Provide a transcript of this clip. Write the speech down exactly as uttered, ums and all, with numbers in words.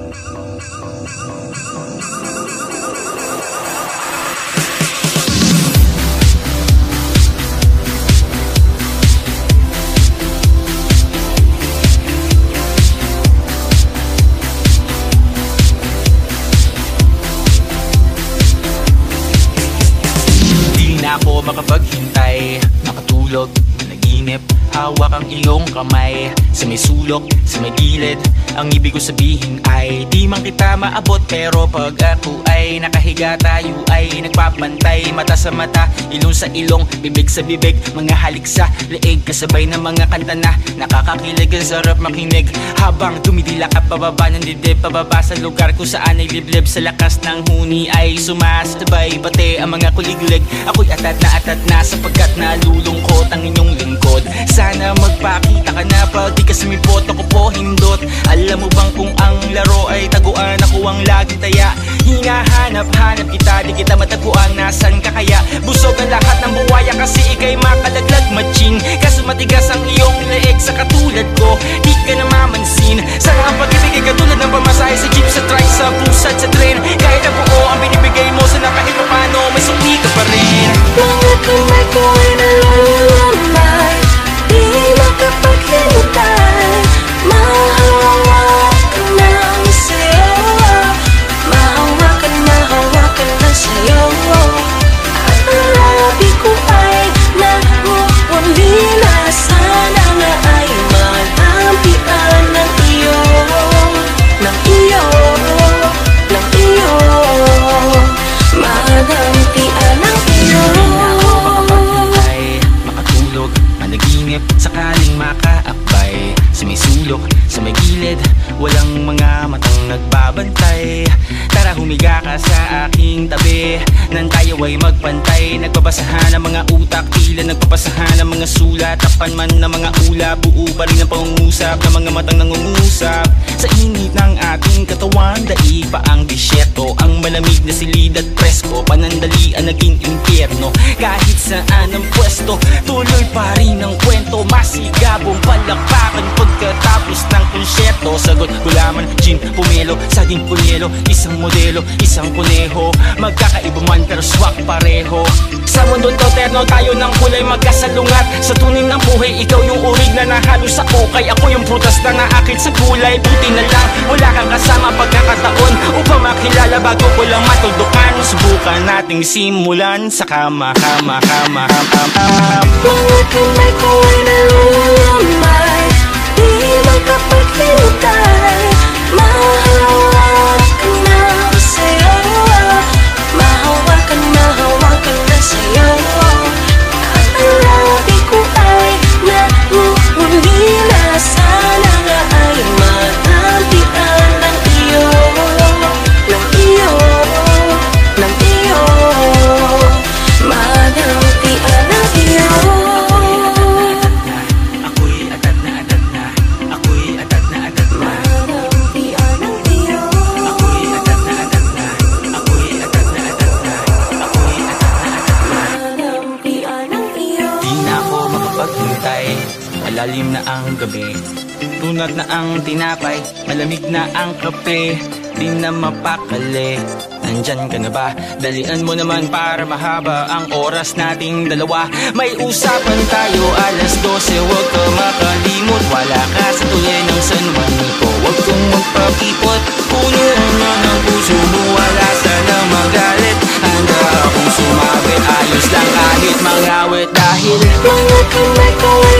Ako makapaghintay, makatulog, naginip, hawak ang iyong kamay. Sa may sulok, sa may gilid, ang ibig ko sabihin ay di man kita maabot, pero pag ako ay nakahiga, tayo ay nagpapantay. Mata sa mata, ilong sa ilong, bibig sa bibig, mga halik sa leeg, kasabay ng mga kanta na nakakakilig. Ang sarap makinig habang dumidilak at pababa ng dibdib, pababa sa lugar kung saan ay liblib. Sa lakas ng huni ay sumasabay, pati ang mga kuliglig. Ako'y atat na atat na sapagkat nalulungkot ang inyong lingkod. Sana magpakita ka na pag di ka sumipot, ako po hindot. Alam mo bang kung ang laro ay taguan, ako ang laging taya. Hinahanap-hanap kita, di kita matagpuan, nasan ka kaya? Busog ang lahat ng buwaya kasi ikay makalaglag matching. Kaso matigas ang iyong leeg sa katulad ko, di ka namamansin. Sana ang pag-ibig ay katulad ng pamasahe sa jeep, sa truck, sa bus at sa train. Kahit ang buo ang binibigay mo, sana kahit paano may sukli ka pa rin. Mga kamay ko ay nalulambay, di makapaghintay. Mahawakan lang sa'yo, mahawakan, mahawakan lang sa'yo. At ang labi ko ay nanguulila, sana nga ay malampian ng iyo, ng iyo, ng iyo, malampian ng iyo. Makatulog, managinip, sakaling makaakbay. Sa may sulok, sa may gilid, walang mga matang nagbabantay. Tara humiga ka sa aking tabi, nang tayo ay magpantay. Nagbabasahan ng mga utak, tila nagpapasahan ng mga sulat. Tapan man ng mga ulap, buo pa rin ang pangungusap ng mga matang nangungusap. Sa init ng ating katawan, daig pa ang disyerto, ang malamig na silid at presko, panandalian naging impyerno. Kahit saan ang pwesto, tuloy pa rin ang kwento. Masigabong palakpakan pagkatapos ng konsyerto. Sagot gulaman, gin, pumelo, saging punyelo, isang modelo, isang kuneho. Magkakaiba man pero swak pareho. Sa mundo to terno, tayo ng kulay magkasalungat. Sa tunin ng buhay, ikaw yung urig na nahalo sa ukay. Ako yung prutas na naakit sa gulay. Buti na lang, wala kang kasama pagkakataon upang makilala bago ko lang matuldukan. Subukan nating simulan sa kama, kama, kama, kama, kama. Mga kamay ko ay nalulambay, di makapaghintay. Mahawakan na sa'yo, mahawakan, mahawakan na sa'yo. At ang labi ko ay nanguulila, sana nga ay malampian ng iyo, ng iyo, ng iyo, malampian ng iyo. Ako'y atat na atat na, ako'y atat na atat na, Malampian ng iyo. ako'y atat na atat na, ako'y atat na atat na, ako'y atat na atat na. Malampian ng iyo. Di na ako makapaghintay, malalim na ang gabi, tunad na ang tinapay, malamig na ang kape. Di na mapakali, nandyan ka na ba? Dalian mo naman para mahaba ang oras nating dalawa. May usapan tayo alas dose, huwag ka makalimot. Wala ka sa tuloy ng San Juanico, huwag kong magpakipot. Punuan na ng puso mo, wala sanang magalit. Handa akong sumabit, ayos lang kahit mangawit. Dahil Mga kamay ko ay